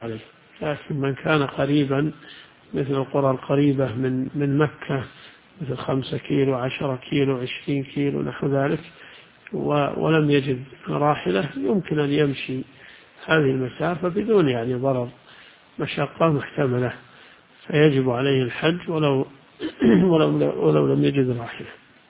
عليه. لكن من كان قريبا مثل القرى القريبة من مكة مثل 5 كيلو 10 كيلو 20 كيلو نحو ذلك ولم يجد راحلة يمكن أن يمشي هذه المسافة بدون يعني ضرر مشقة محتملة، فيجب عليه الحج ولو لم يجد راحلة.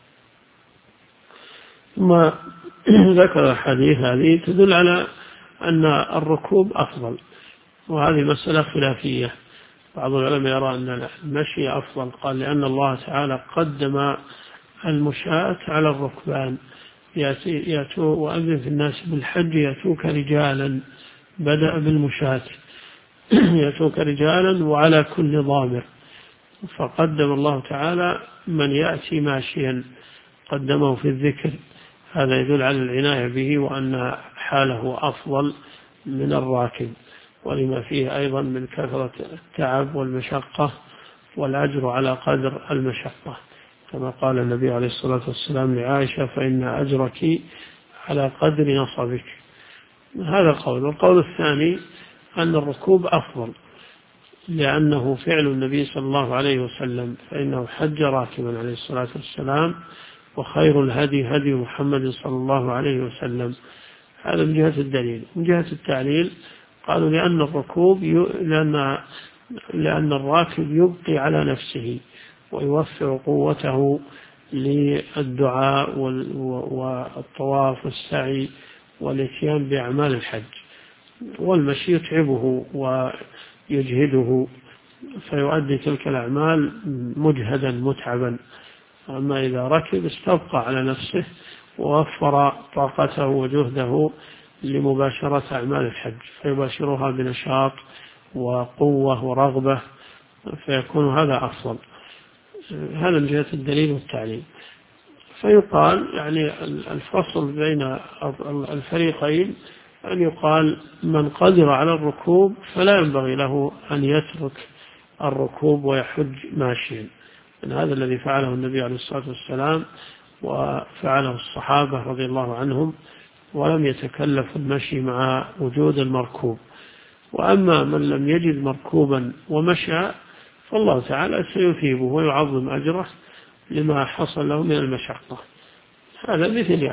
ثم ذكر الحديث هذه تدل على أن الركوب أفضل، وهذه مسألة خلافية. بعض العلماء يرى أن المشي أفضل، قال لأن الله تعالى قدم المشاة على الركبان، يأتوا وأذن في الناس بالحج يأتوك رجالا، بدأ بالمشاة يأتوك رجالا وعلى كل ضامر، فقدم الله تعالى من يأتي ماشيا قدمه في الذكر. هذا يدل على العناية به وأن حاله أفضل من الراكب، ولما فيه أيضا من كثرة التعب والمشقة والأجر على قدر المشقة، كما قال النبي عليه الصلاة والسلام لعائشة: فإن أجرك على قدر نصبك. هذا قول. والقول الثاني أن الركوب أفضل، لأنه فعل النبي صلى الله عليه وسلم، فإنه حج راكبا عليه الصلاة والسلام، وخير الهدي هدي محمد صلى الله عليه وسلم. هذا من جهة الدليل. من جهة التعليل قالوا لأن الركوب لأن الراكب يبقي على نفسه ويوفر قوته للدعاء والطواف والسعي والاتيان بأعمال الحج، والمشي يتعبه ويجهده فيؤدي تلك الأعمال مجهدا متعبا. أما إذا ركب استبقى على نفسه ووفر طاقته وجهده لمباشرة أعمال الحج، فيباشرها بنشاط وقوة ورغبة، فيكون هذا أفضل. هذا من جهة الدليل والتعليل. فيقال يعني الفصل بين الفريقين أن يقال من قدر على الركوب فلا ينبغي له أن يترك الركوب ويحج ماشيا، من هذا الذي فعله النبي عليه الصلاة والسلام وفعله الصحابة رضي الله عنهم، ولم يتكلف المشي مع وجود المركوب. وأما من لم يجد مركوبا ومشى فالله تعالى سيثيبه ويعظم أجره لما حصل له من المشقة. هذا مثل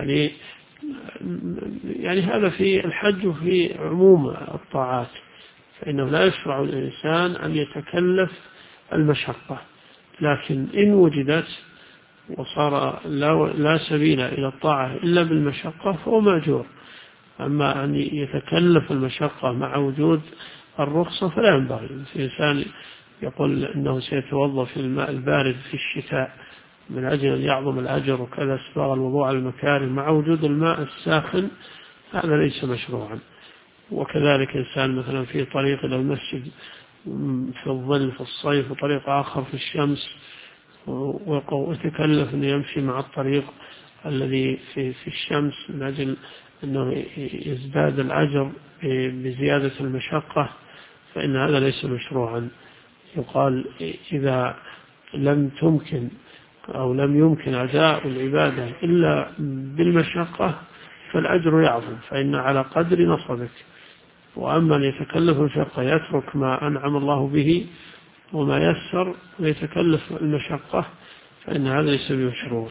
يعني هذا في الحج وفي عموم الطاعات، فإنه لا يشرع الإنسان أن يتكلف المشقة، لكن إن وجدت وصار لا سبيل إلى الطاعة إلا بالمشقة فهو مأجور. أما أن يتكلف المشقة مع وجود الرخصة فلا ينبغي. الإنسان يقول أنه سيتوضأ في الماء البارد في الشتاء من أجل أن يعظم الأجر، وكذا اسباغ الوضوء على المكارم مع وجود الماء الساخن، هذا ليس مشروعا. وكذلك إنسان مثلا في طريق إلى المسجد في الظل في الصيف وطريق آخر في الشمس، ويتكلف أن يمشي مع الطريق الذي في الشمس من أجل أنه يزداد الأجر بزيادة المشقة، فإن هذا ليس مشروعا. يقال إذا لم تمكن أو لم يمكن أداء العبادة إلا بالمشقة فالأجر يعظم، فإن على قدر نصبك. وأما أن يتكلف المشقة يترك ما أنعم الله به وما يسر ويتكلف المشقة فإن هذا ليس بمشروع.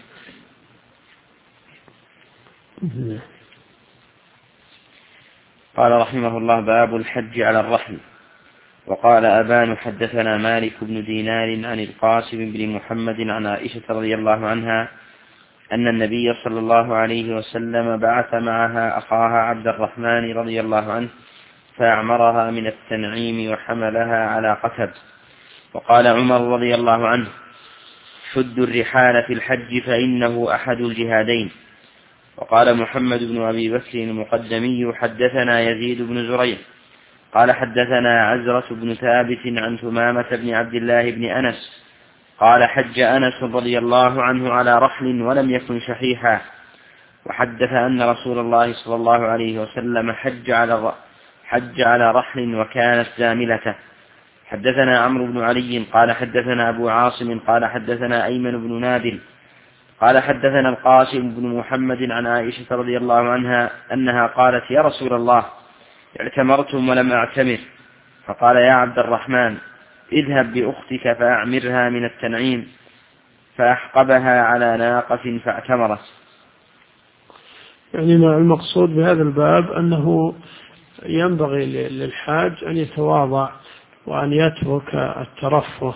قال رحمه الله: باب الحج على الرحل. وقال أبان: حدثنا مالك بن دينار عن القاسم بن محمد عن عائشة رضي الله عنها أن النبي صلى الله عليه وسلم بعث معها أخاها عبد الرحمن رضي الله عنه فأعمرها من التنعيم وحملها على قتب. وقال عمر رضي الله عنه: شدوا الرحال في الحج فإنه أحد الجهادين. وقال محمد بن أبي بكر المقدمي: حدثنا يزيد بن زريع قال حدثنا عزرة بن ثابت عن ثمامة بن عبد الله بن أنس قال: حج أنس رضي الله عنه على رحل ولم يكن شحيحا. وحدث أن رسول الله صلى الله عليه وسلم حج على رحل وكانت زاملته. حدثنا عمرو بن علي قال حدثنا أبو عاصم قال حدثنا أيمن بن نابل قال حدثنا القاسم بن محمد عن عائشة رضي الله عنها أنها قالت: يا رسول الله، اعتمرتم ولم أعتمر، فقال يا عبد الرحمن اذهب بأختك فأعمرها من التنعيم، فأحقبها على ناقة فاعتمرت. يعني المقصود بهذا الباب أنه ينبغي للحاج أن يتواضع وأن يترك الترفه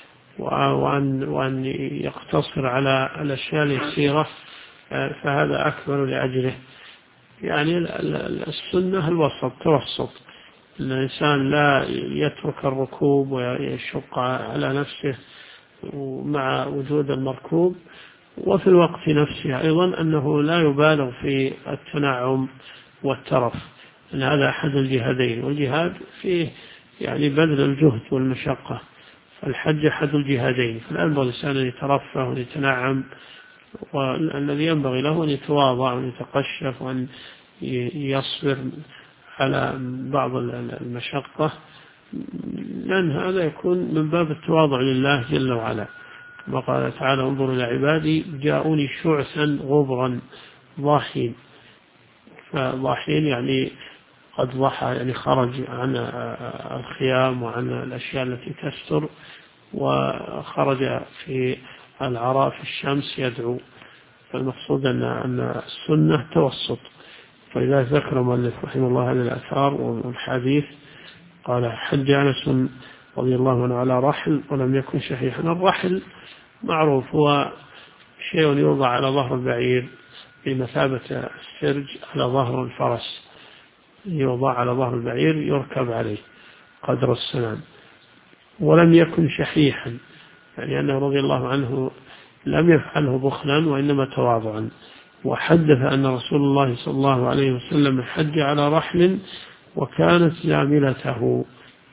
وأن يقتصر على الأشياء اليسيرة، فهذا أكبر لأجله. يعني السنة الوسط، توسط، أن الإنسان لا يترك الركوب ويشق على نفسه مع وجود المركوب، وفي الوقت نفسه أيضا أنه لا يبالغ في التنعم والترف، أن هذا أحد الجهادين، والجهاد فيه يعني بذل الجهد والمشقة، فالحج أحد الجهادين، فلا ينبغي الإنسان أن يترفه ويتنعم، والذي ينبغي له أن يتواضع وأن يتقشف وأن يصبر على بعض المشقة، لأن هذا يكون من باب التواضع لله جل وعلا، كما قال تعالى انظروا إلى عبادي جاءوني شعثا غبرا ضاحين. فضاحين يعني قد ضحى، يعني خرج عن الخيام وعن الأشياء التي تستر، وخرج في العراء في الشمس يدعو. فالمقصود أن السنة توسط. فإذا ذكر مؤلف رحمه الله هذه الآثار والحديث قال حج أنس رضي الله عنه على رحل ولم يكن شحيحا. الرحل معروف هو شيء يوضع على ظهر البعير بمثابة السرج على ظهر الفرس، يوضع على ظهر البعير يركب عليه قدر السنام. ولم يكن شحيحا يعني أنه رضي الله عنه لم يفعله بخلا وإنما تواضعا. وحدث أن رسول الله صلى الله عليه وسلم حج على رحل وكانت زاملته.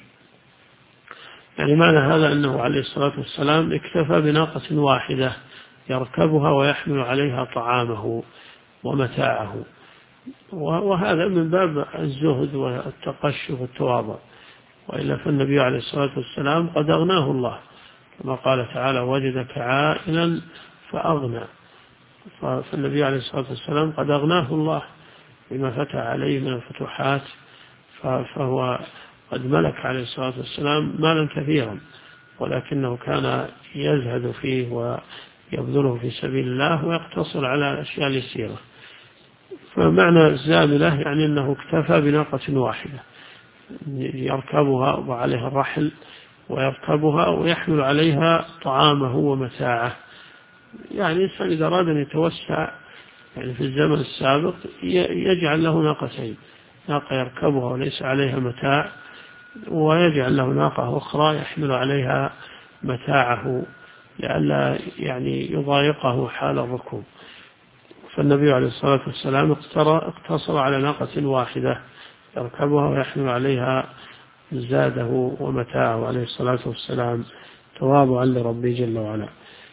يعني معنى هذا أنه عليه الصلاة والسلام اكتفى بناقة واحدة يركبها ويحمل عليها طعامه ومتاعه، وهذا من باب الزهد والتقشف والتواضع. وإلا فالنبي عليه الصلاة والسلام قد أغناه الله، كما قال تعالى وجدك عائلا فأغنى. فالنبي عليه الصلاة والسلام قد أغناه الله بما فتح عليه من الفتوحات، فهو قد ملك عليه الصلاة والسلام مالا كثيرا، ولكنه كان يزهد فيه ويبذله في سبيل الله ويقتصر على الأشياء اليسيرة. فمعنى الزاملة يعني أنه اكتفى بناقة واحدة يركبها وعليها الرحل ويركبها ويحمل عليها طعامه ومتاعه. يعني الإنسان إذا أراد أن يتوسع يعني في الزمن السابق يجعل له ناقتين، ناقة يركبها وليس عليها متاع، ويجعل له ناقة أخرى يحمل عليها متاعه لئلا يعني يضايقه حال الركوب. فالنبي عليه الصلاة والسلام اقتصر على ناقة واحدة يركبها ويحمل عليها زاده ومتاعه عليه الصلاة والسلام تواضعا لربه جل وعلا.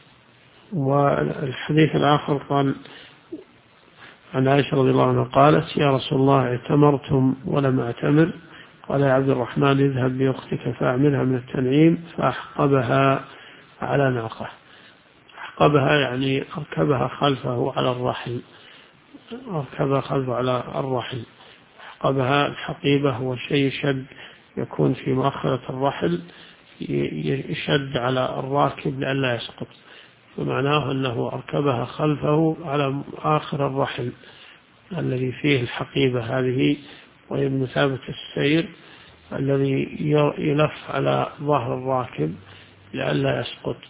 والحديث الآخر قال عن عائشة رضي الله عنها قالت يا رسول الله اعتمرتم ولم أعتمر؟ قال يا عبد الرحمن اذهب بأختك فأعملها من التنعيم، فأحقبها على ناقة. أحقبها يعني أركبها خلفه على الرحل، أركبها خلفه على الرحل. أحقبها الحقيبة هو شيء شد يكون في مؤخرة الرحل يشد على الراكب لئلا يسقط، فمعناه أنه أركبها خلفه على آخر الرحل الذي فيه الحقيبة هذه، وهي بمثابة السير الذي يلف على ظهر الراكب لئلا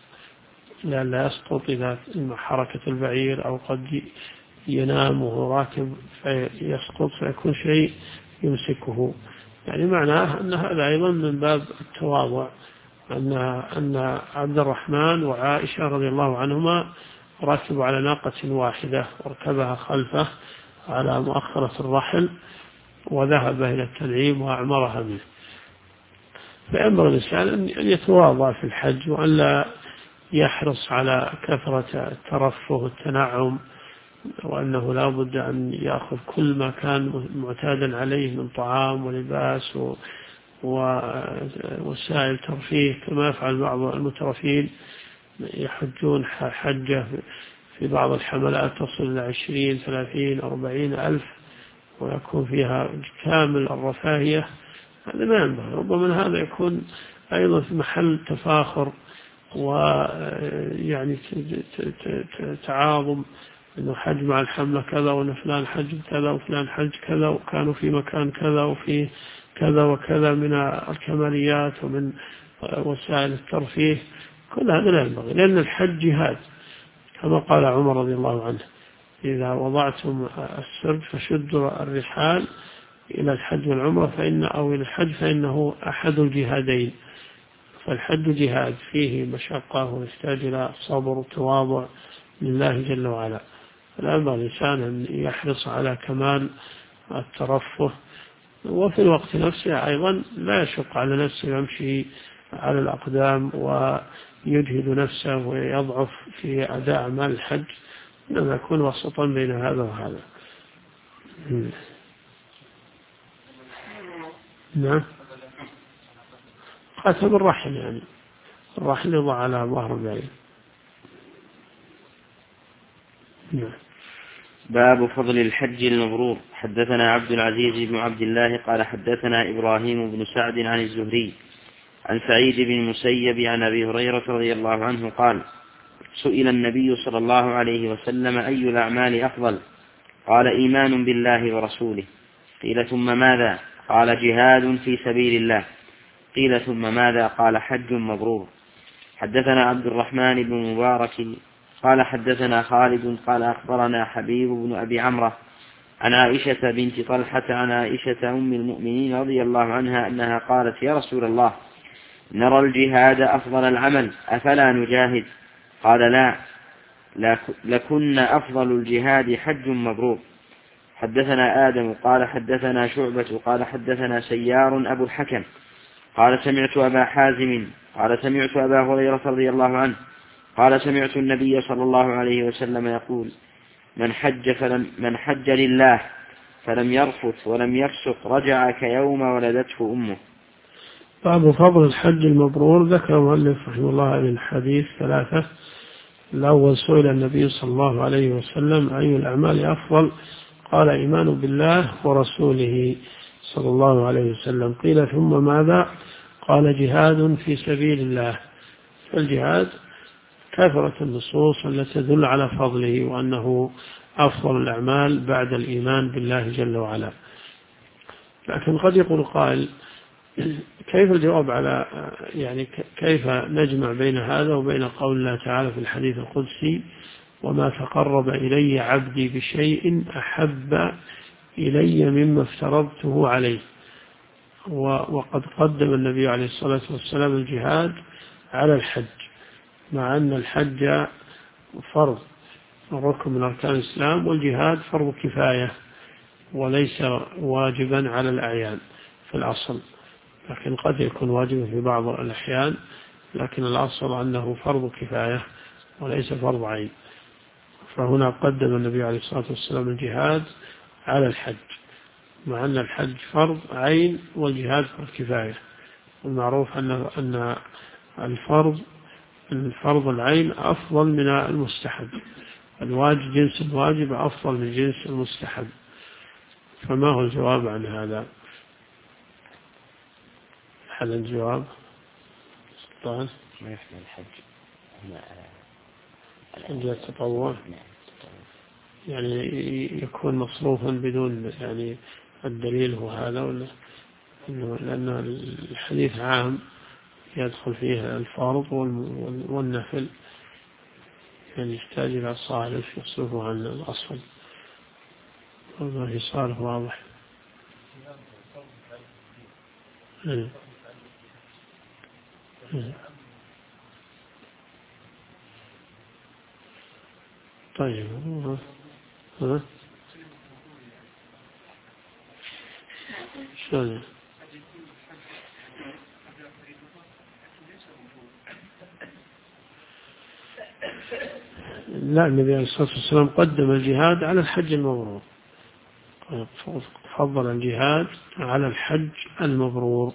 يسقط إذا حركة البعير أو قد ينام وهو راكب فيسقط فيكون شيء يمسكه. يعني معناه أن هذا أيضا من باب التواضع، أن عبد الرحمن وعائشة رضي الله عنهما ركبوا على ناقة واحدة واركبها خلفه على مؤخرة الرحل وذهب إلى التنعيم وأعمرها منه. فينبغي الإنسان أن يتواضع في الحج وأن لا يحرص على كثرة الترفه والتنعم، وأنه لا بد أن يأخذ كل ما كان معتادا عليه من طعام ولباس ووسائل ترفيه، كما يفعل بعض المترفين يحجون حجة في بعض الحملات تصل إلى 20 30 40 ألف، ويكون فيها كامل الرفاهية هذا ما ينبغي. ربما هذا يكون أيضا في محل تفاخر ويعني تعاظم، أنه حج مع الحملة كذا، وأن فلان حج كذا وفلان حج كذا، وكانوا في مكان كذا وفي كذا وكذا من الكماليات ومن وسائل الترفيه. كل هذا لا ينبغي، لأن الحج جهاد كما قال عمر رضي الله عنه: إذا وضعتم السرد فشدوا الرحال إلى الحج والعمرة أو إلى الحج فإنه أحد الجهادين. فالحج جهاد فيه مشقة ويحتاج إلى صبر وتواضع لله جل وعلا. فلا ينبغي الإنسان أن يحرص على كمال الترفه، وفي الوقت نفسه أيضا لا يشق على نفسه يمشي على الأقدام ويجهد نفسه ويضعف في أداء أعمال الحج، إنما يكون وسطا بين هذا وهذا. نعم، خاتم الرحل، يعني الرحل يضع على ظهر بعيد. نعم. باب فضل الحج المبرور. حدثنا عبد العزيز بن عبد الله قال حدثنا إبراهيم بن سعد عن الزهري عن سعيد بن المسيب عن أبي هريرة رضي الله عنه قال: سئل النبي صلى الله عليه وسلم: أي الأعمال أفضل؟ قال: إيمان بالله ورسوله. قيل: ثم ماذا؟ قال: جهاد في سبيل الله. قيل: ثم ماذا؟ قال: حج مبرور. حدثنا عبد الرحمن بن مبارك قال حدثنا خالد قال أخبرنا حبيب بن أبي عمرة عن عائشة بنت طلحة عن عائشة أم المؤمنين رضي الله عنها أنها قالت: يا رسول الله، نرى الجهاد أفضل العمل، أفلا نجاهد؟ قال: لا، لكن أفضل الجهاد حج مبرور. حدثنا آدم قال حدثنا شعبة قال حدثنا سيار أبو الحكم قال سمعت أبا حازم قال سمعت أبا هريرة رضي الله عنه قال: سمعت النبي صلى الله عليه وسلم يقول: من حج لله فلم يرفث ولم يفسق رجع كيوم ولدته أمه. باب فضل الحج المبرور. ذكر المؤلف رحمه الله من الحديث ثلاثة. الأول: سئل النبي صلى الله عليه وسلم: أي الأعمال أفضل؟ قال: إيمان بالله ورسوله صلى الله عليه وسلم. قيل: ثم ماذا؟ قال: جهاد في سبيل الله. فالجهاد كثرة النصوص التي تدل على فضله وأنه أفضل الأعمال بعد الإيمان بالله جل وعلا. لكن قد يقول قائل: كيف الجواب على يعني كيف نجمع بين هذا وبين قول الله تعالى في الحديث القدسي: وما تقرب إلي عبدي بشيء أحب إلي مما افترضته عليه؟ وقد قدم النبي عليه الصلاة والسلام الجهاد على الحج، مع أن الحج فرض ركن من أركان الإسلام، والجهاد فرض كفاية وليس واجبا على الأعيان في الأصل، لكن قد يكون واجبا في بعض الأحيان، لكن الأصل أنه فرض كفاية وليس فرض عين. فهنا قدم النبي عليه الصلاة والسلام الجهاد على الحج، مع أن الحج فرض عين والجهاد فرض كفاية. والمعروف أن الفرض العين أفضل من المستحب، الواجب جنس الواجب أفضل من جنس المستحب. فما هو الجواب عن هذا؟ هذا الجواب سلطان ما يحمل الحج الحج التطوع، يعني يكون مصروفا بدون يعني الدليل هو هذا، ولا لأن الحديث عام يدخل فيه الفرض والنفل، يعني يحتاج إلى صارف يصرفه عن الأصل. والله صارف واضح. طيب. شلون؟ لا، النبي عليه الصلاة والسلام قدم الجهاد على الحج المبرور، فضل الجهاد على الحج المبرور.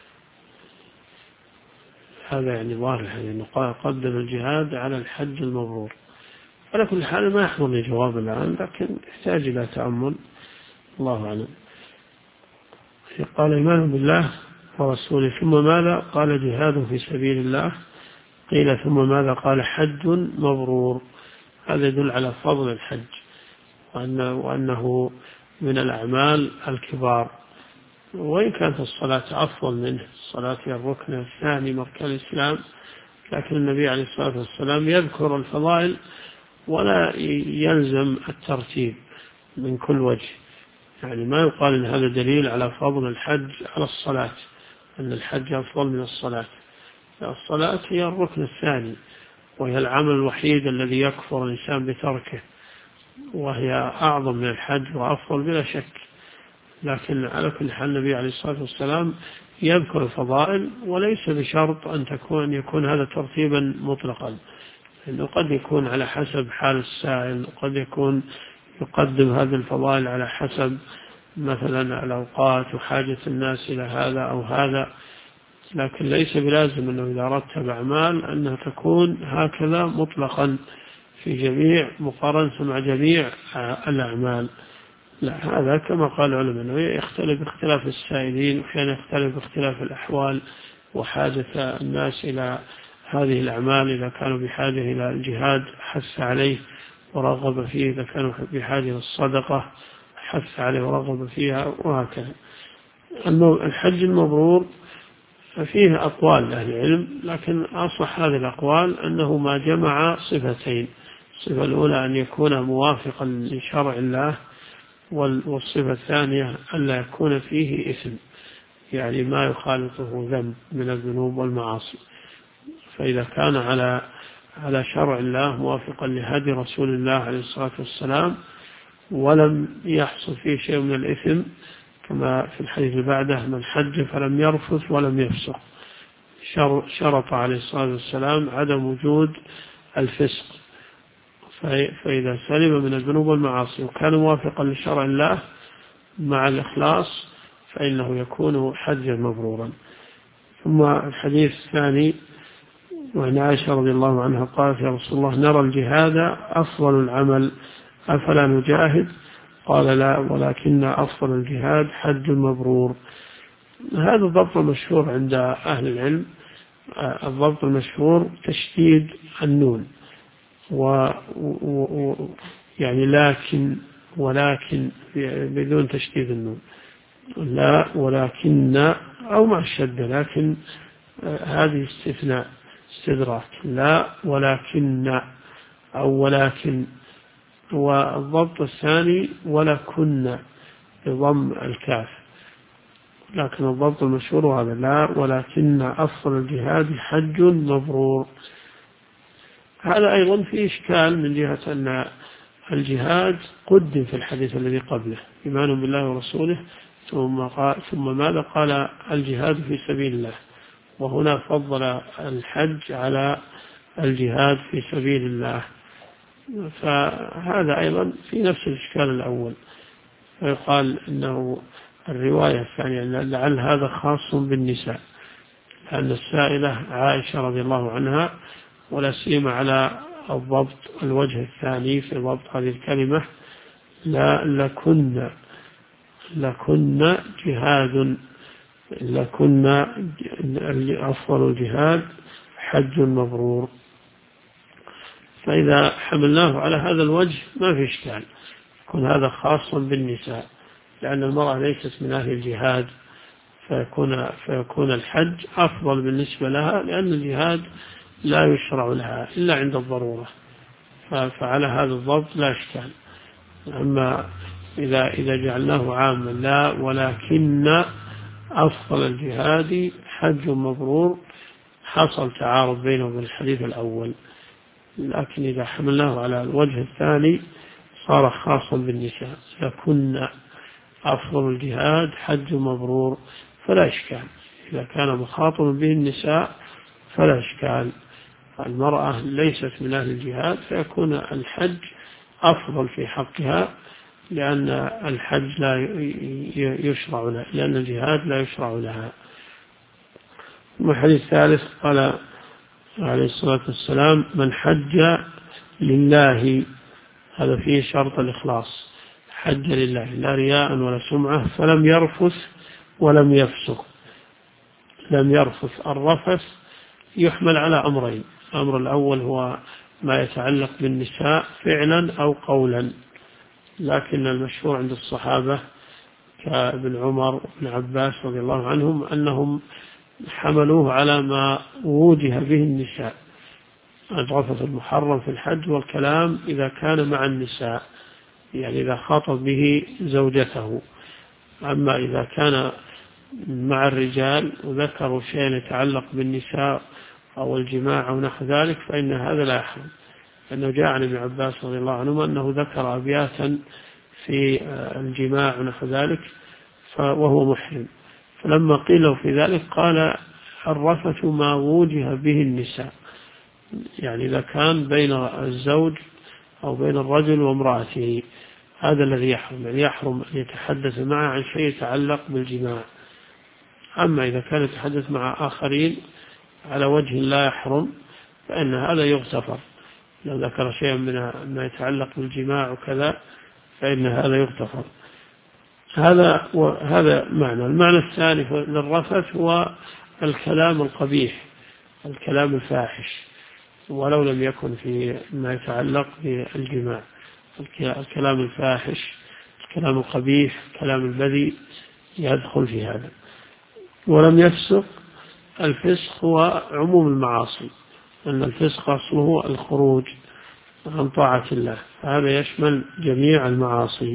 هذا يعني ظاهر الحديث أنه قدم الجهاد على الحج المبرور. على كل حال ما يحضرني جواب الآن، لكن يحتاج إلى تأمل، الله أعلم. قال إيمان بالله ورسوله، ثم ماذا؟ قال جهاد في سبيل الله. قيل ثم ماذا؟ قال حج مبرور. هذا يدل على فضل الحج وأنه من الأعمال الكبار، وإن كانت الصلاة أفضل منه. الصلاة هي الركن الثاني من أركان الإسلام، لكن النبي عليه الصلاة والسلام يذكر الفضائل ولا يلزم الترتيب من كل وجه. يعني ما يقال إن هذا دليل على فضل الحج على الصلاة، أن الحج أفضل من الصلاة. الصلاة هي الركن الثاني، وهي العمل الوحيد الذي يكفر الإنسان بتركه، وهي أعظم من الحج وأفضل بلا شك. لكن على كل حال النبي عليه الصلاة والسلام يذكر الفضائل، وليس بشرط أن يكون هذا ترتيبا مطلقا، لأنه قد يكون على حسب حال السائل، وقد يكون يقدم هذه الفضائل على حسب مثلا الأوقات وحاجة الناس إلى هذا أو هذا. لكن ليس بلازم أنه إذا رتب أعمال أنها تكون هكذا مطلقا في جميع مقارنة مع جميع الأعمال. لا، هذا كما قال العلماء أنه يختلف باختلاف السائلين، وأحيانا يختلف باختلاف الأحوال وحاجة الناس إلى هذه الأعمال. إذا كانوا بحاجة إلى الجهاد حث عليه ورغب فيه، إذا كانوا بحاجة إلى الصدقة حث عليه ورغب فيها، وهكذا. الحج المبرور فيه أقوال أهل العلم، لكن أصح هذه الأقوال أنه ما جمع صفتين. الصفة الأولى أن يكون موافقا لشرع الله، والصفة الثانية أن لا يكون فيه إثم، يعني ما يخالطه ذنب من الذنوب والمعاصي. فإذا كان على شرع الله موافقا لهدي رسول الله عليه الصلاة والسلام، ولم يحصل فيه شيء من الإثم، كما في الحديث بعده: من حج فلم يرفث ولم يفسق. شرط عليه الصلاة والسلام عدم وجود الفسق. فإذا سلم من الذنوب والمعاصي وكان موافقا لشرع الله مع الإخلاص فإنه يكون حجا مبرورا. ثم الحديث الثاني، وعن عائشة رضي الله عنها قالت: يا رسول الله، نرى الجهاد أفضل العمل، أفلا نجاهد؟ قال: لا، ولكن أفضل الجهاد حج مبرور. هذا الضبط المشهور عند أهل العلم. الضبط المشهور تشديد النون، يعني ولكن بدون تشديد النون، لا ولكن، أو مع الشدة، لكن هذه استثناء استدراك، لا ولكن أو ولكن. والضبط الثاني ولكن بضم الكاف، لكن الضبط المشهور هذا: لا ولكن أفضل الجهاد حج مبرور. هذا أيضا في إشكال من جهة أن الجهاد قدم في الحديث الذي قبله: إيمان بالله ورسوله، ثم ماذا؟ قال: الجهاد في سبيل الله. وهنا فضل الحج على الجهاد في سبيل الله. فهذا أيضا في نفس الإشكال الأول. فيقال إنه الرواية الثانية لعل هذا خاص بالنساء، لأن السائلة عائشة رضي الله عنها، ولا سيما على الضبط الوجه الثاني في ضبط هذه الكلمة: لا لكن جهاد، لكن أفضل الجهاد حج مبرور. فإذا حملناه على هذا الوجه ما في إشكال، يكون هذا خاصا بالنساء، لأن المرأة ليست من أهل الجهاد، فيكون الحج أفضل بالنسبة لها، لأن الجهاد لا يشرع لها إلا عند الضرورة. فعلى هذا الضبط لا إشكال. أما إذا جعلناه عاما: لا ولكن أفضل الجهاد حج مبرور، حصل تعارض بينه وبين الحديث الأول. لكن إذا حملناه على الوجه الثاني صار خاصا بالنساء: لكن أفضل الجهاد حج مبرور، فلا إشكال. إذا كان مخاطبا به النساء فلا إشكال. المرأة ليست من أهل الجهاد، فيكون الحج أفضل في حقها، لأن الحج لا يشرع لها، لأن الجهاد لا يشرع لها. والحديث الثالث قال عليه الصلاة والسلام: من حج لله، هذا فيه شرط الإخلاص، حج لله لا رياء ولا سمعة، فلم يرفث ولم يفسق لم يرفث. الرفث يحمل على أمرين: الأمر الأول هو ما يتعلق بالنساء فعلا أو قولا، لكن المشهور عند الصحابة كابن عمر وابن عباس رضي الله عنهم أنهم حملوه على ما وجه به النساء، الرفث المحرم في الحج والكلام إذا كان مع النساء، يعني إذا خاطب به زوجته. أما إذا كان مع الرجال وذكروا شيئا يتعلق بالنساء أو الجماع أو نحو ذلك فإن هذا لا يحرم، لأنه جاء عن ابن عباس رضي الله عنهما أنه ذكر أبياتا في الجماع ونحو ذلك وهو محرم، فلما قيل له في ذلك قال: الرفث ما وجه به النساء، يعني إذا كان بين الزوج أو بين الرجل وامرأته هذا الذي يحرم، يعني يحرم أن يتحدث معه عن شيء يتعلق بالجماع. أما إذا كان يتحدث مع آخرين على وجه لا يحرم فإن هذا يغتفر، لو ذكر شيئا من ما يتعلق بالجماع وكذا فإن هذا يغتفر. هذا معنى. المعنى الثاني للرفث هو الكلام القبيح، الكلام الفاحش، ولو لم يكن في ما يتعلق بالجماع. الكلام الفاحش، الكلام القبيح، الكلام البذيء يدخل في هذا. ولم يفسق. الفسق هو عموم المعاصي، أن الفسق أصله الخروج عن طاعة الله، فهذا يشمل جميع المعاصي.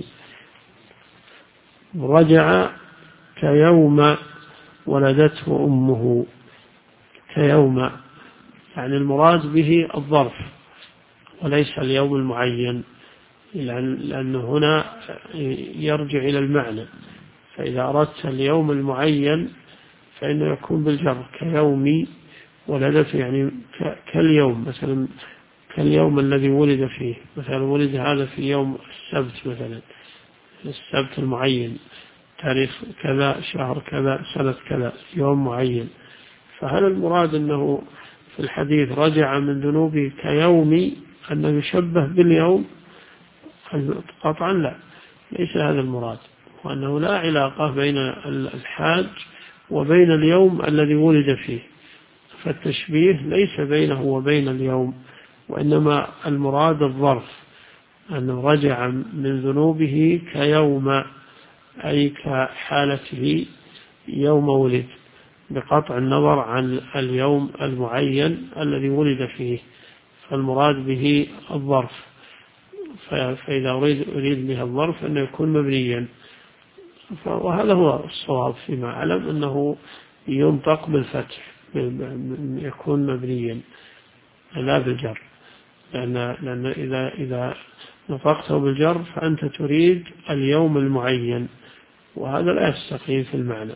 رجع كيوم ولدته أمه. كيوم يعني المراد به الظرف وليس اليوم المعين، لأنه هنا يرجع إلى المعنى، فإذا أردت اليوم المعين فإنه يكون بالجر. كيوم ولدته يعني كاليوم، مثلا كاليوم الذي ولد فيه، مثلا ولد هذا في يوم السبت، مثلا السبت المعين، تاريخ كذا، شهر كذا، سنة كذا، يوم معين. فهل المراد أنه في الحديث رجع من ذنوبه كيوم أنه يشبه باليوم؟ قطعا لا، ليس هذا المراد، وأنه لا علاقة بين الحاج وبين اليوم الذي ولد فيه، فالتشبيه ليس بينه وبين اليوم، وإنما المراد الظرف، أنه رجع من ذنوبه كيوم أي كحالته يوم ولد، بقطع النظر عن اليوم المعين الذي ولد فيه، فالمراد به الظرف. فإذا أريد به الظرف أنه يكون مبنيا، وهذا هو الصواب فيما أعلم، أنه ينطق بالفتح، يكون مبنيا لا بالجر، لأن إذا نطقته بالجر فأنت تريد اليوم المعين، وهذا لا يستقيم في المعنى.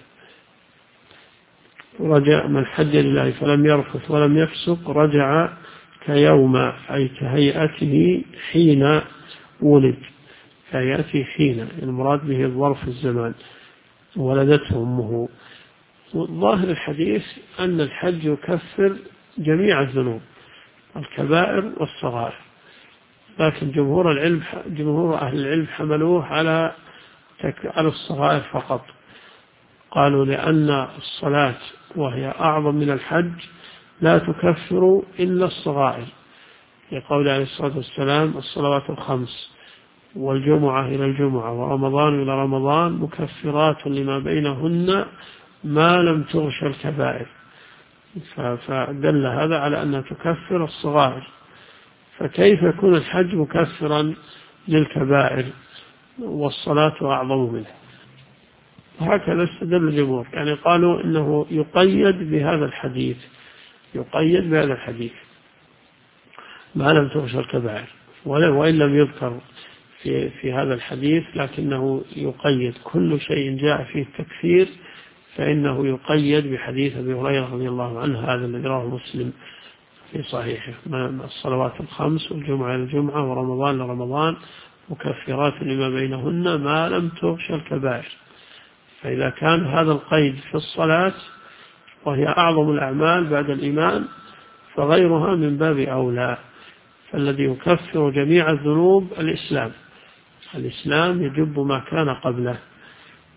رجع من حج لله فلم يرفث ولم يفسق رجع كيوم أي كهيئته حين ولد، كهيئته حين، المراد به الظرف الزمان. ولدته أمه. ظاهر الحديث أن الحج يكفر جميع الذنوب، الكبائر والصغائر، لكن جمهور أهل العلم حملوه على الصغائر فقط. قالوا لأن الصلاة وهي أعظم من الحج لا تكفر إلا الصغائر، لقول عليه الصلاة والسلام: الصلوات الخمس والجمعة إلى الجمعة ورمضان إلى رمضان مكفرات لما بينهن ما لم تغش الكبائر. فدل هذا على أنها تكفر الصغائر، فكيف يكون الحج مكفرا للكبائر والصلاة أعظم منه؟ وهكذا استدل الجمهور، يعني قالوا إنه يقيد بهذا الحديث، يقيد بهذا الحديث ما لم تغش الكبائر، وإن لم يذكر في هذا الحديث، لكنه يقيد كل شيء جاء فيه التكفير فإنه يقيد بحديث أبي هريرة رضي الله عنه هذا الذي رواه مسلم في صحيحه: الصلوات الخمس والجمعة إلى الجمعة ورمضان لرمضان مكفرات لما بينهن ما لم تغش الكبائر. فإذا كان هذا القيد في الصلاة وهي أعظم الأعمال بعد الإيمان فغيرها من باب أولى. فالذي يكفر جميع الذنوب الإسلام يجب ما كان قبله،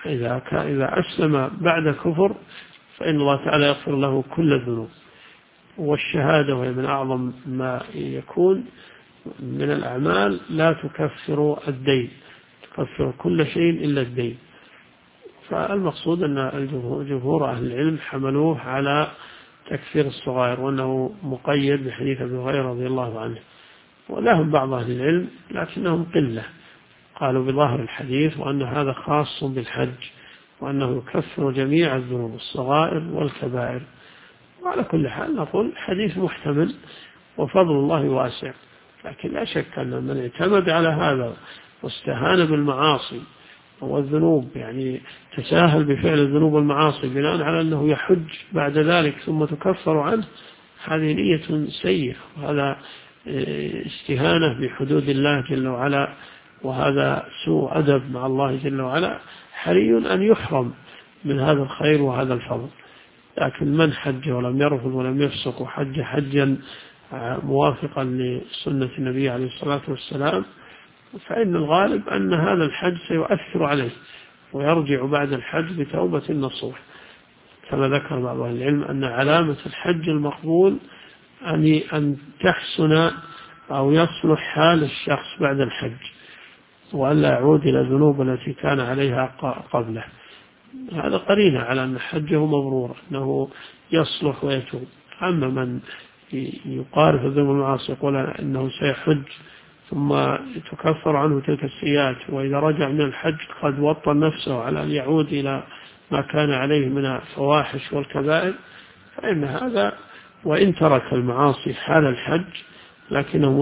إذا أسلم بعد كفر فإن الله تعالى يغفر له كل الذنوب. والشهادة وهي من أعظم ما يكون من الأعمال لا تكفر الدين، تكفر كل شيء إلا الدين. فالمقصود أن جمهور أهل العلم حملوه على تكفير الصغائر، وأنه مقيد بحديث أبي هريرة رضي الله عنه. ولهم بعض أهل العلم لكنهم قلة قالوا بظاهر الحديث وأن هذا خاص بالحج، وأنه يكفر جميع الذنوب الصغائر والكبائر. وعلى كل حال نقول حديث محتمل وفضل الله واسع، لكن لا شك أن من اعتمد على هذا واستهان بالمعاصي والذنوب، يعني تساهل بفعل الذنوب والمعاصي بناء على أنه يحج بعد ذلك ثم تكفر عنه، هذه نية سيئة، وهذا استهانة بحدود الله جل وعلا، وهذا سوء أدب مع الله جل وعلا. حري أن يحرم من هذا الخير وهذا الفضل. لكن من حج ولم يرفض ولم يفسق وحج حجا موافقا لسنة النبي عليه الصلاة والسلام، فإن الغالب أن هذا الحج سيؤثر عليه ويرجع بعد الحج بتوبة نصوح. كما ذكر بعض أهل العلم أن علامة الحج المقبول أن تحسن أو يصلح حال الشخص بعد الحج، وألا يعود إلى الذنوب التي كان عليها قبله. هذا قرينة على أن حجه مبرور، أنه يصلح ويتوب. أما من يقارف الذنوب والمعاصي يقول أنه سيحج ثم تكفر عنه تلك السيئات، وإذا رجع من الحج قد وطن نفسه على أن يعود إلى ما كان عليه من الفواحش والكبائر، فإن هذا وإن ترك المعاصي حال الحج لكنه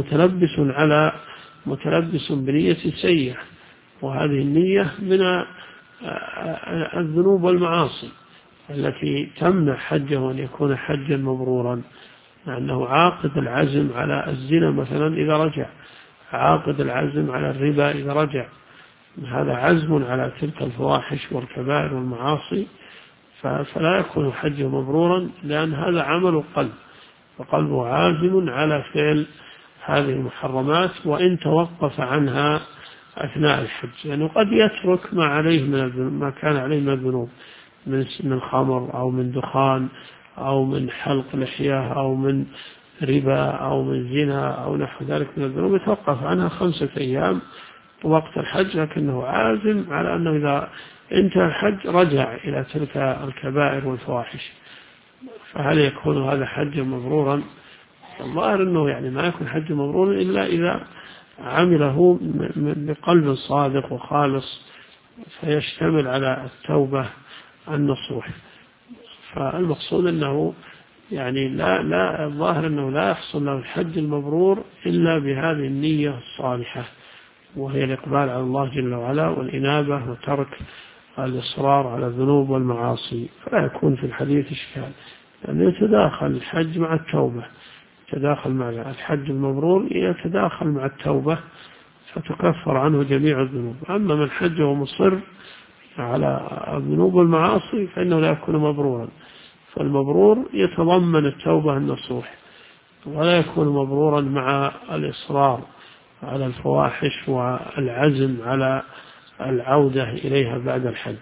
متلبس بنية سيئة، وهذه النية من الذنوب والمعاصي التي تمنع حجه أن يكون حجا مبرورا، لأنه عاقد العزم على الزنا مثلا إذا رجع، عاقد العزم على الربا إذا رجع، هذا عزم على تلك الفواحش والكبائر والمعاصي، فلا يكون حجه مبرورا، لأن هذا عمل القلب، وقلبه عازم على فعل هذه المحرمات وإن توقف عنها أثناء الحج. يعني قد يترك ما كان عليه من الذنوب، من خمر أو من دخان أو من حلق لحية أو من ربا أو من زنا أو نحو ذلك من الذنوب، يتوقف عنها 5 أيام وقت الحج، لكنه عازم على أنه إذا انتهى الحج رجع إلى تلك الكبائر والفواحش. فهل يكون هذا حج مبرورا؟ الظاهر أنه يعني ما يكون حج مبرورا إلا إذا عمله بقلب صادق وخالص، فيشتمل على التوبة النصوح. فالمقصود أنه يعني لا الظاهر أنه لا يحصل له الحج المبرور إلا بهذه النية الصالحة، وهي الإقبال على الله جل وعلا والإنابة وترك الإصرار على الذنوب والمعاصي. فلا يكون في الحديث إشكال، لأنه يتداخل الحج مع التوبة، يتداخل مع الحج المبرور يتداخل مع التوبة فتكفر عنه جميع الذنوب. أما من حج ومصر على الذنوب والمعاصي فإنه لا يكون مبرورا، فالمبرور يتضمن التوبة النصوح، ولا يكون مبرورا مع الإصرار على الفواحش والعزم على العودة إليها بعد الحج.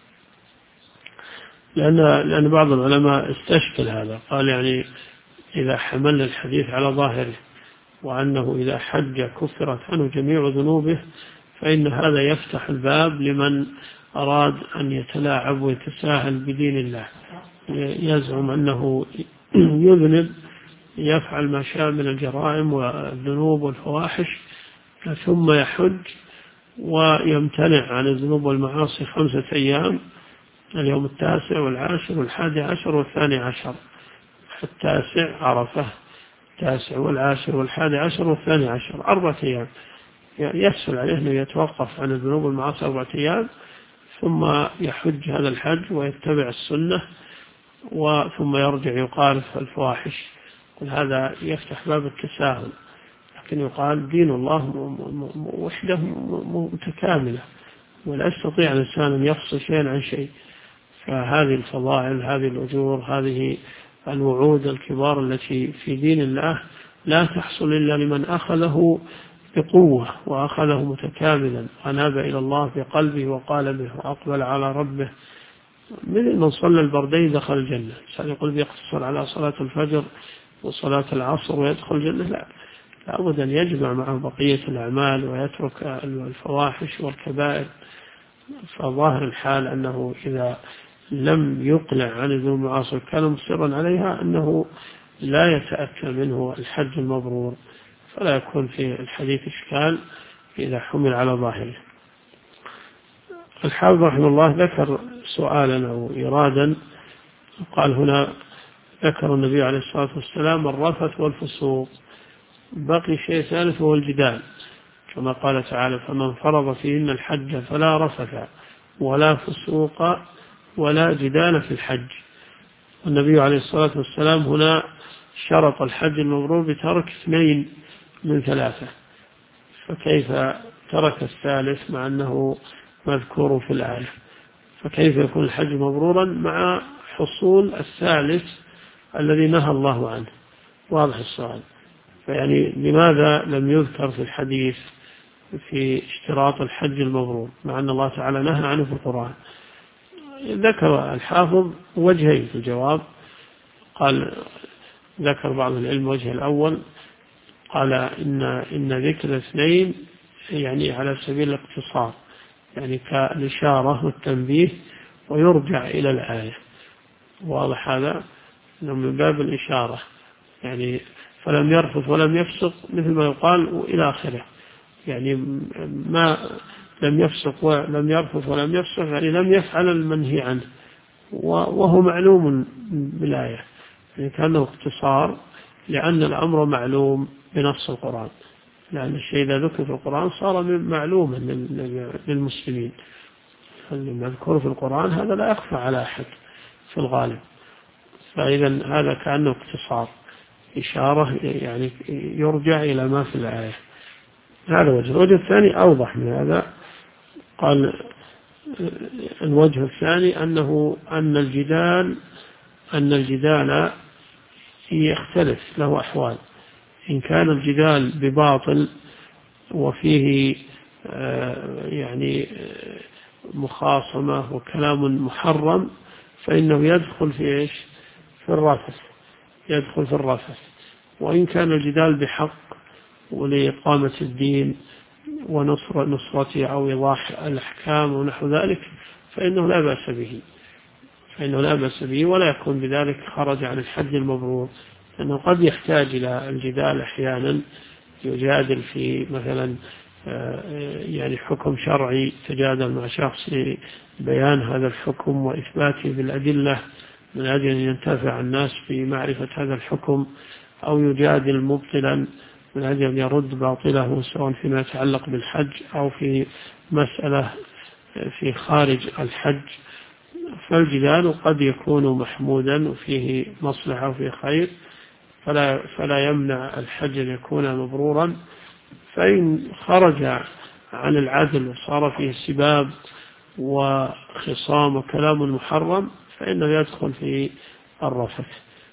لأن بعض العلماء استشكل هذا، قال يعني إذا حمل الحديث على ظاهره وأنه إذا حج كفرت عنه جميع ذنوبه، فإن هذا يفتح الباب لمن أراد أن يتلاعب ويتساهل بدين الله، يزعم أنه يذنب، يفعل ما شاء من الجرائم والذنوب والفواحش، ثم يحج ويمتنع عن الذنوب والمعاصي 5 أيام، اليوم 9 والعاشر والحادي عشر والثاني عشر. 9 عرفة، 9 والعاشر والحادي عشر والثاني عشر، 4 أيام. يسهل عليه أنه يتوقف عن الذنوب والمعاصي 4 أيام، ثم يحج هذا الحج ويتبع السنة، ثم يرجع يقارف الفواحش. هذا يفتح باب التساهل، لكن يقال دين الله وحده متكاملة، ولا يستطيع الإنسان أن يفصل شيئا عن شيء. فهذه الفضائل، هذه الأجور، هذه الوعود الكبار التي في دين الله لا تحصل إلا لمن أخذه بقوة وأخذه متكاملا وأناب إلى الله بقلبه وقالبه وأقبل على ربه، مثل من صلى البردين دخل الجنة. الإنسان يقول بيقتصر على صلاة الفجر وصلاة العصر ويدخل الجنة، لا، لابد أن يجمع معه بقية الأعمال ويترك الفواحش والكبائر. فظاهر الحال أنه إذا لم يقلع عن الذنوب المعاصي كان مصرا عليها أنه لا يتأتى منه الحج المبرور، فلا يكون في الحديث إشكال إذا حمل على ظاهره. الحافظ رحمه الله ذكر سؤالا أو إرادا، قال هنا ذكر النبي عليه الصلاة والسلام الرفث والفسوق، بقي شيء ثالث هو الجدال، كما قال تعالى فمن فرض فيهن الحج فلا رفث ولا فسوق ولا جدال في الحج. والنبي عليه الصلاة والسلام هنا شرط الحج المبرور بترك 2 من 3، فكيف ترك الثالث مع أنه مذكور في الآية؟ فكيف يكون الحج مبرورا مع حصول الثالث الذي نهى الله عنه؟ واضح السؤال. فيعني لماذا لم يذكر في الحديث في اشتراط الحج المبرور مع أن الله تعالى نهى عنه في القرآن؟ ذكر الحافظ وجهين في الجواب. قال ذكر بعض العلم وجه الأول، قال إن ذكر 2 يعني على سبيل الاقتصار، يعني كالإشارة والتنبيه ويرجع إلى الآية. واضح هذا؟ إنه من باب الإشارة، يعني فلم يرفث ولم يفسق مثل ما يقال إلى آخره، يعني ما لم يفسق ولم يرفث ولم يفسق يعني لم يفعل المنهي عنه، وهو معلوم بالآية، يعني كأنه اختصار، لأن الأمر معلوم بنص القرآن، لأن الشيء إذا ذكر في القرآن صار معلوما للمسلمين. المذكور في القرآن هذا لا يخفى على أحد في الغالب، فإذا هذا كأنه اختصار، إشارة يعني يرجع إلى ما في الآية. هذا وجه. الوجه الثاني أوضح من هذا، قال الوجه الثاني أن الجدال يختلف له أحوال. إن كان الجدال بباطل وفيه يعني مخاصمة وكلام محرم فإنه يدخل في إيش؟ في الرفث، يدخل في الرفث. وإن كان الجدال بحق ولإقامة الدين ونصرته أو إيضاح الأحكام ونحو ذلك فإنه لا بأس به ولا يكون بذلك خرج عن الحج المبرور، لأنه قد يحتاج إلى الجدال أحيانا، يجادل في مثلا يعني حكم شرعي، تجادل مع شخص لبيان هذا الحكم وإثباته بالأدلة من أجل أن ينتفع الناس بمعرفة هذا الحكم، أو يجادل مبطلا من أجل أن يرد باطله سواء فيما يتعلق بالحج أو في مسألة في خارج الحج. فالجدال قد يكون محمودا وفيه مصلحة وفيه خير، فلا يمنع الحج أن يكون مبرورا. فإن خرج عن العدل وصار فيه سباب وخصام وكلام محرم فإنه يدخل في الرفث.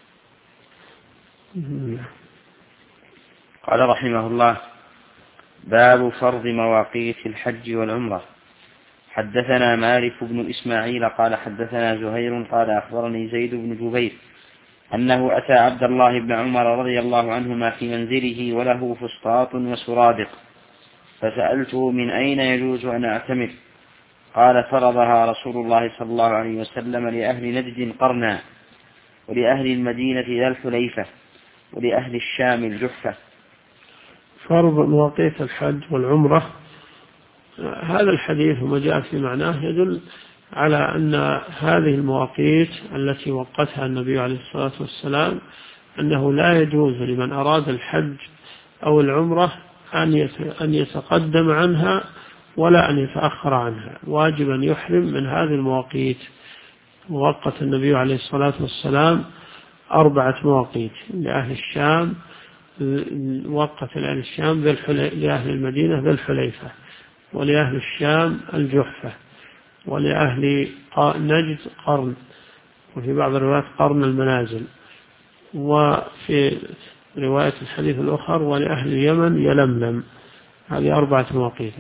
قال رحمه الله: باب فرض مواقيت الحج والعمرة. حدثنا مالك بن إسماعيل قال حدثنا زهير قال أخبرني زيد بن جبير أنه أتى عبد الله بن عمر رضي الله عنهما في منزله وله فسطاط وسرادق، فسألته من أين يجوز أن أعتمر؟ قال: فرضها رسول الله صلى الله عليه وسلم لأهل نجد قرنا، ولأهل المدينة ذا الحليفة، ولأهل الشام الجحفة. فرض مواقيت الحج والعمرة، هذا الحديث وما جاء في معناه يدل على أن هذه المواقيت التي وقتها النبي عليه الصلاة والسلام أنه لا يجوز لمن أراد الحج أو العمرة أن يتقدم عنها ولا أن يتأخر عنها، واجب أن يحرم من هذه المواقيت. وقت النبي عليه الصلاة والسلام 4 مواقيت لأهل الشام، وقت لأهل الشام لأهل المدينة ذا الحليفة، ولأهل الشام الجحفة، ولأهل نجد قرن، وفي بعض الروايات قرن المنازل، وفي رواية الحديث الأخر ولأهل اليمن يلملم. هذه 4 مواقيت.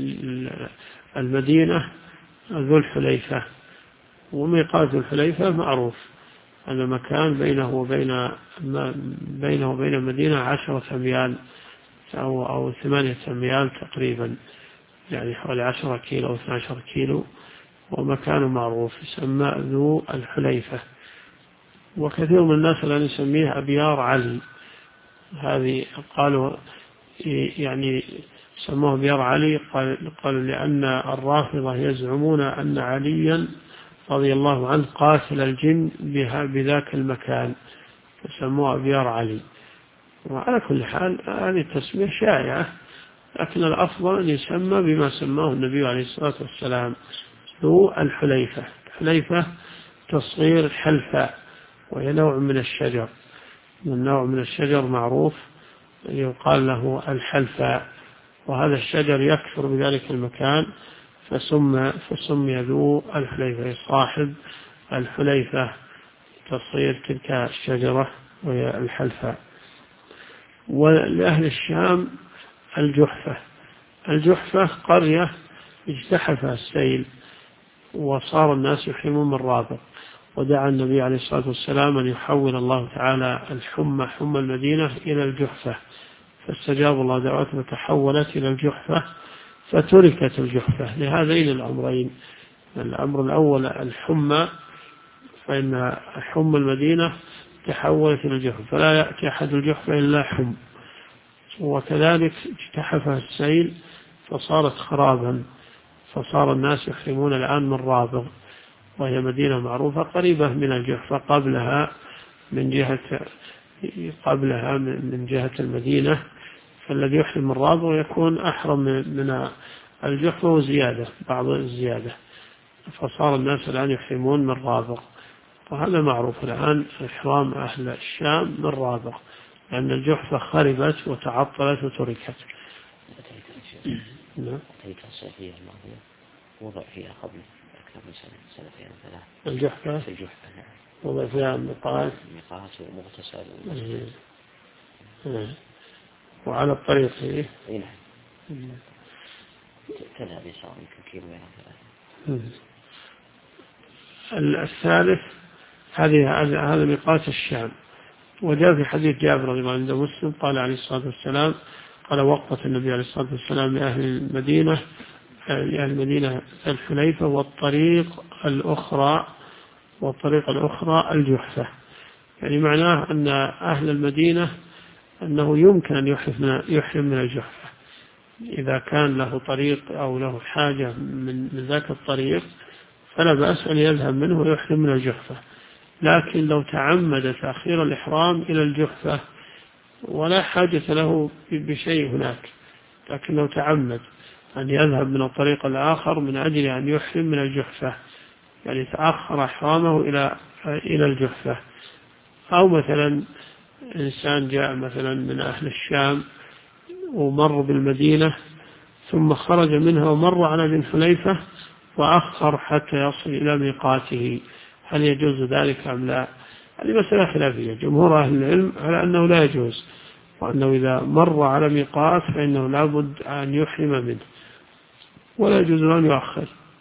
المدينة ذو الحليفة، وميقات ذو الحليفة معروف أن مكان بينه وبين المدينة 10 أميال أو 8 أميال تقريبا، يعني حوالي 10 كيلو أو 12 كيلو، ومكان معروف يسمى ذو الحليفة. وكثير من الناس الآن يسميه أبيار علي، هذه قالوا يعني سموه أبيار علي، قالوا لأن الرافضة يزعمون أن عليا رضي الله عنه قاتل الجن بذاك المكان، فسموه أبيار علي. وعلى كل حال هذه التسمية شائعة، لكن الأفضل أن يسمى بما سماه النبي عليه الصلاة والسلام ذو الحليفة. الحليفة تصغير حلفاء، وهي نوع من الشجر، من نوع من الشجر معروف يقال له الحلفاء، وهذا الشجر يكثر بذلك المكان فسمي ذو الحليفة، صاحب الحليفة، تصغير تلك الشجرة وهي الحلفاء. ولأهل الشام الجحفة. الجحفة قرية اجتحفها السيل وصار الناس يحرمون من رابغ، ودعا النبي عليه الصلاة والسلام أن يحول الله تعالى حمى المدينة إلى الجحفة، فاستجاب الله دعوته وتحولت إلى الجحفة، فتركت الجحفة لهذين الأمرين. الأمر الأول الحمى، فإن حمى المدينة تحولت إلى الجحفة، فلا يأتي أحد الجحفة إلا حم. وكذلك اجتحفها السيل فصارت خرابا، فصار الناس يحرمون الآن من رابغ، وهي مدينة معروفة قريبة من الجحفة، قبلها من جهة المدينة، فالذي يحرم من رابغ يكون أحرم من الجحفة وزيادة، بعض الزيادة، فصار الناس الآن يحرمون من رابغ. وهذا معروف الآن إحرام أهل الشام من رابغ، لأن الجحفة خربت وتعطلت وتركت. أتيت الصيفية الماضية وضع فيها قبل أكثر من سنتين 3. الجحفة في الجحفة نعم، وضع فيها ميقات ومغتسل وعلى الطريق فيه. نعم، تذهب يسار يمكن كيلو وين 3. الثالث هذا ميقات الشام. وجاء في حديث جابر رضي الله عنه عند مسلم قال عليه الصلاة والسلام، قال وقت النبي عليه الصلاة والسلام لأهل المدينة الحليفة والطريق الأخرى الجحفة، يعني معناه أن أهل المدينة أنه يمكن أن يحرم من الجحفة إذا كان له طريق أو له حاجة من ذاك الطريق، فلا بأس أن يذهب منه ويحرم من الجحفة. لكن لو تعمد تأخير الإحرام إلى الجحفة ولا حاجة له بشيء هناك، لكن لو تعمد أن يذهب من الطريق الآخر من أجل أن يحرم من الجحفة، يعني تأخر إحرامه إلى الجحفة، أو مثلا إنسان جاء مثلا من أهل الشام ومر بالمدينة ثم خرج منها ومر على ذي الحليفة وأخر حتى يصل إلى ميقاته، هل يجوز ذلك أم لا؟ هذه مسألة خلافية. جمهور أهل العلم على أنه لا يجوز، وأنه إذا مر على ميقات فإنه لابد أن يحرم منه ولا يجوز أن يؤخر.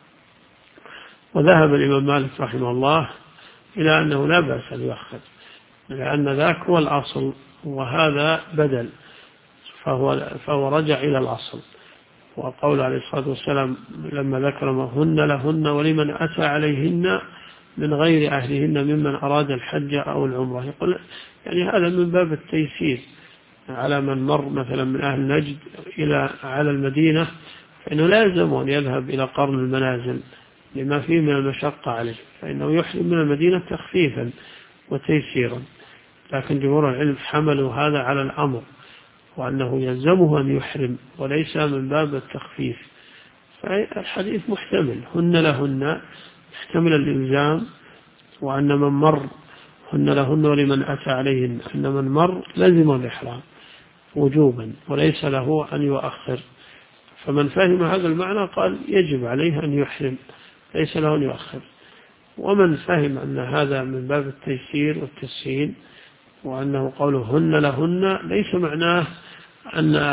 وذهب الإمام مالك رحمه الله إلى أنه لا بأس أن يؤخر، لأن ذاك هو الأصل وهذا بدل، فهو رجع إلى الأصل. وقول عليه الصلاة والسلام لما ذكر هن لهن ولمن أتى عليهن من غير أهلهن ممن أراد الحج أو العمرة، يقول يعني هذا من باب التيسير على من مر مثلا من أهل نجد على المدينة، فإنه لا يلزم أن يذهب إلى قرن المنازل لما فيه من المشقة عليه، فإنه يحرم من المدينة تخفيفا وتيسيرا. لكن جمهور العلم حملوا هذا على الأمر، وأنه يلزمه أن يحرم وليس من باب التخفيف. فالحديث محتمل، هن لهن يحتمل الإلزام، وأن من مر هن لهن ولمن أتى عليهن، أن من مر لزم الإحرام وجوبا وليس له أن يؤخر. فمن فهم هذا المعنى قال يجب عليه أن يحرم، ليس له أن يؤخر. ومن فهم أن هذا من باب التيسير والتسهيل، وأنه قوله هن لهن ليس معناه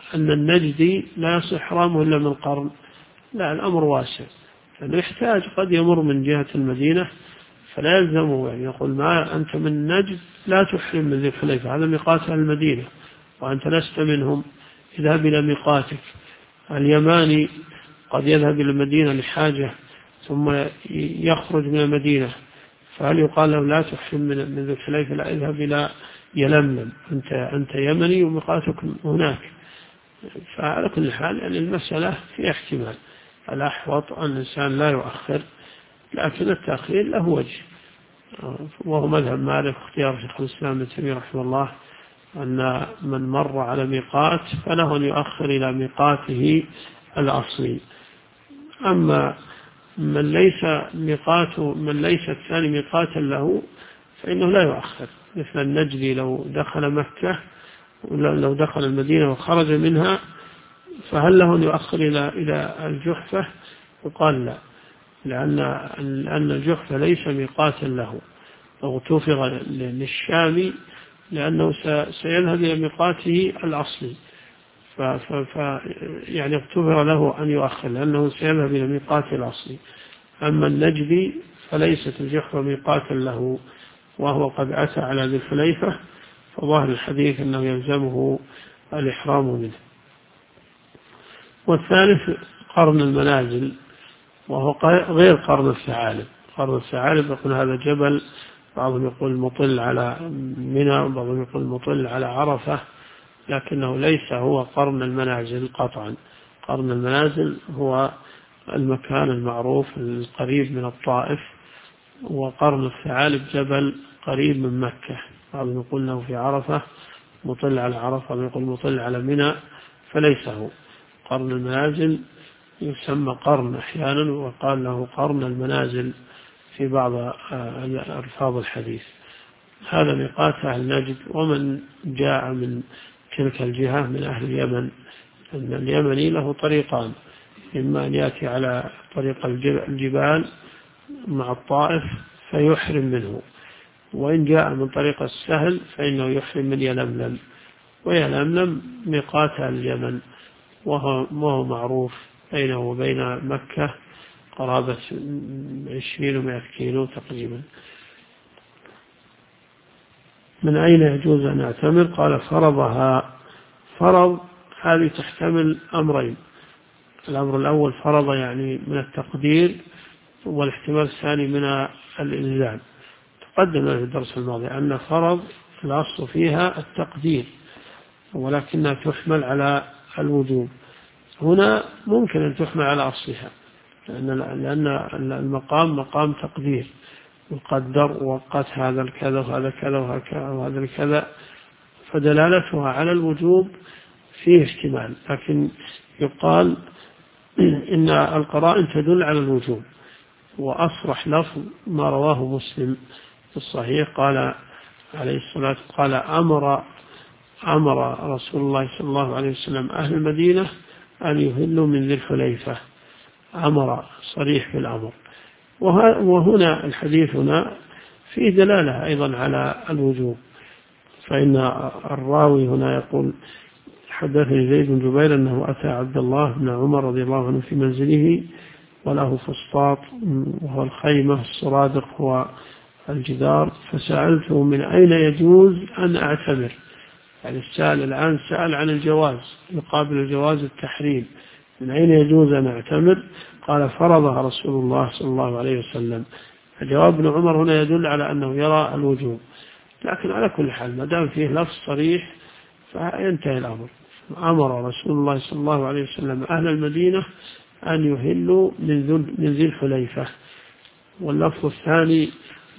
أن النجدي لا يصح إحرامه إلا من قرن، لا، الأمر واسع، لأنه يحتاج قد يمر من جهة المدينة فلا يلزمه، يعني يقول ما أنت من نجد لا تحرم من ذي الحليفة، هذا ميقات أهل المدينة وأنت لست منهم، اذهب إلى ميقاتك. اليماني قد يذهب إلى المدينة لحاجة ثم يخرج من المدينة، فهل يقال له لا تحرم من ذي الحليفة؟ لا، اذهب إلى يلملم، أنت يمني وميقاتك هناك. فعلى كل حال يعني المسألة في احتمال، الأحوط أن الإنسان لا يؤخر، لكن التأخير له وجه، وهو مذهب مالك اختيار شيخ الإسلام ابن تيمية رحمه الله، أن من مر على ميقات فله أن يؤخر إلى ميقاته الأصلي. أما من ليس الثاني ميقاتا له فإنه لا يؤخر، مثل النجدي لو دخل مكة، لو دخل المدينة وخرج منها فهل له أن يؤخر إلى الجحفة؟ يقال لا، لأن الجحفة ليس ميقاتا له، اغتفر للشامي لأنه سيذهب إلى ميقاته الأصلي، يعني اغتفر له أن يؤخر لأنه سيذهب إلى ميقاته الأصلي. أما النجدي فليست الجحفة ميقاتا له وهو قد أتى على ذي الحليفة، فظاهر الحديث أنه يلزمه الإحرام منه. والثالث قرن المنازل، وهو غير قرن الثعالب. قرن الثعالب يقول هذا جبل، بعضهم يقول مطل على منى، وبعضهم يقول مطل على عرفة، لكنه ليس هو قرن المنازل قطعا. قرن المنازل هو المكان المعروف القريب من الطائف، وقرن الثعالب جبل قريب من مكة، بعضهم يقول له في عرفة مطل على عرفة، بعضهم يقول مطل على منى، فليس هو. قرن المنازل يسمى قرن أحيانا، وقال له قرن المنازل في بعض ألفاظ الحديث. هذا ميقات أهل نجد، ومن جاء من تلك الجهة من أهل اليمن، أن اليمني له طريقان، إما أن يأتي على طريق الجبال مع الطائف فيحرم منه، وإن جاء من طريق السهل فإنه يحرم من يلملم، ويلملم ميقات أهل اليمن، وهو معروف بينه وبين مكة قرابة 20 و100 كيلو تقريبا. من أين يجوز أن أعتمر؟ قال فرضها. فرض هذه تحتمل أمرين، الأمر الأول فرض يعني من التقدير، والاحتمال الثاني من الإلزام. تقدم في الدرس الماضي أن فرض الأصل فيها التقدير، ولكنها تحمل على الوجوب. هنا ممكن أن تحمل على أصلها، لأن المقام مقام تقدير، يقدر وقت هذا الكذا وهذا كذا وهذا الكذا، فدلالتها على الوجوب فيه احتمال، لكن يقال إن القرائن تدل على الوجوب. وأصرح لفظ ما رواه مسلم في الصحيح، قال عليه الصلاة والسلام قال أمر رسول الله صلى الله عليه وسلم أهل المدينة أن يهلوا من ذي الحليفة، أمر صريح في الأمر. وهنا الحديث هنا فيه دلالة أيضا على الوجوب، فإن الراوي هنا يقول حدثني زيد بن جبير أنه أتى عبد الله بن عمر رضي الله عنه في منزله وله فسطاط، وهو الخيمة، السرادق هو الجدار، فسألته من أين يجوز أن أعتمر، يعني السائل الآن سأل عن الجواز يقابل الجواز التحريم، من أين يجوز أن أعتمر؟ قال فرضها رسول الله صلى الله عليه وسلم. فجواب ابن عمر هنا يدل على أنه يرى الوجوب، لكن على كل حال ما دام فيه لفظ صريح فينتهي الأمر. أمر رسول الله صلى الله عليه وسلم أهل المدينة أن يهلوا من ذي الحليفة، واللفظ الثاني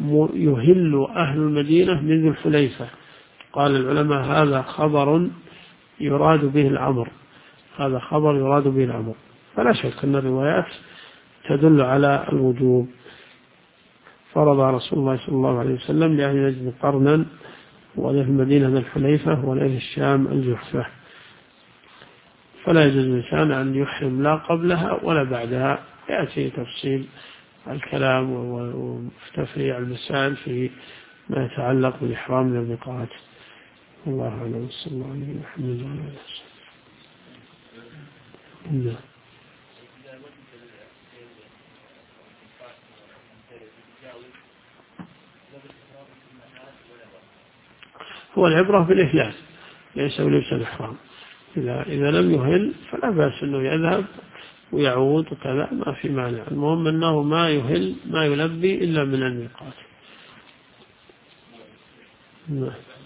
يهل أهل المدينة من ذي الحليفة. قال العلماء هذا خبر يراد به الأمر، هذا خبر يراد به الأمر، فلا شك أن الروايات تدل على الوجوب. فرض رسول الله صلى الله عليه وسلم لأهل نجد قرنا، ولأهل المدينة ذي الحليفة، ولأهل الشام الجحفة، فلا يجوز الإنسان أن يحرم لا قبلها ولا بعدها. يأتي تفصيل الكلام وتفريع المسائل في ما يتعلق بالإحرام من الميقات. الله أعلم. صلى الله عليه وسلم. نعم. هو العبرة بالإهلال ليس بلبس الإحرام. إذا لم يهل فلا بأس أنه يذهب ويعود وكذا، ما في مانع. المهم أنه ما يهل ما يلبي إلا من الميقات. نعم.